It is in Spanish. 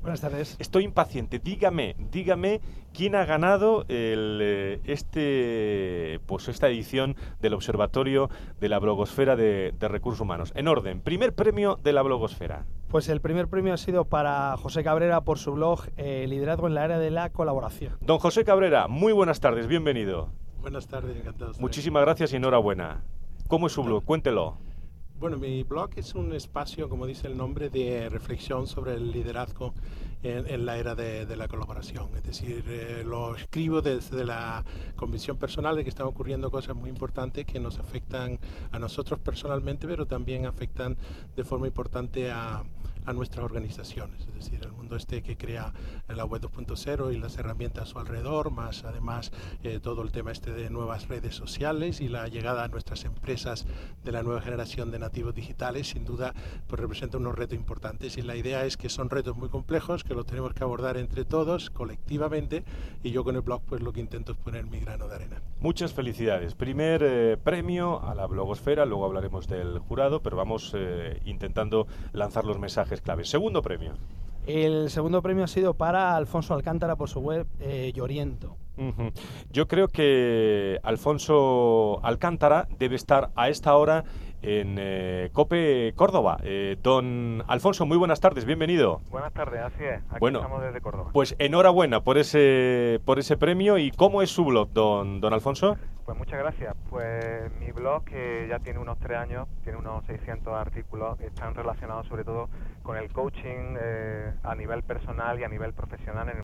Buenas tardes. Estoy impaciente. Dígame quién ha ganado esta edición del Observatorio de la Blogosfera de Recursos Humanos. En orden, primer premio de la Blogosfera. Pues el primer premio ha sido para José Cabrera por su blog Liderazgo en la Era de la Colaboración. Don José Cabrera, muy buenas tardes, bienvenido. Buenas tardes, encantado. Muchísimas gracias y enhorabuena. ¿Cómo es su blog? Cuéntelo. Bueno, mi blog es un espacio, como dice el nombre, de reflexión sobre el liderazgo en la era de la colaboración. Es decir, lo escribo desde la convicción personal de que están ocurriendo cosas muy importantes que nos afectan a nosotros personalmente, pero también afectan de forma importante a nuestras organizaciones. Es decir, el mundo que crea la web 2.0 y las herramientas a su alrededor, más además todo el tema de nuevas redes sociales y la llegada a nuestras empresas de la nueva generación de nativos digitales, sin duda, pues representa unos retos importantes. Y la idea es que son retos muy complejos, que los tenemos que abordar entre todos, colectivamente, y yo con el blog pues lo que intento es poner mi grano de arena. Muchas felicidades. Primer premio a la blogosfera, luego hablaremos del jurado, pero vamos intentando lanzar los mensajes claves. Segundo premio. El segundo premio ha sido para Alfonso Alcántara por su web Lloriento. Yo creo que Alfonso Alcántara debe estar a esta hora en COPE Córdoba. Don Alfonso, muy buenas tardes, bienvenido. Buenas tardes, así es, aquí estamos desde Córdoba. Pues enhorabuena por ese premio. ¿Y cómo es su blog, don Alfonso? Pues muchas gracias. Pues mi blog, que ya tiene unos 3 años, tiene unos 600 artículos, están relacionados sobre todo con el coaching a nivel personal y a nivel profesional en el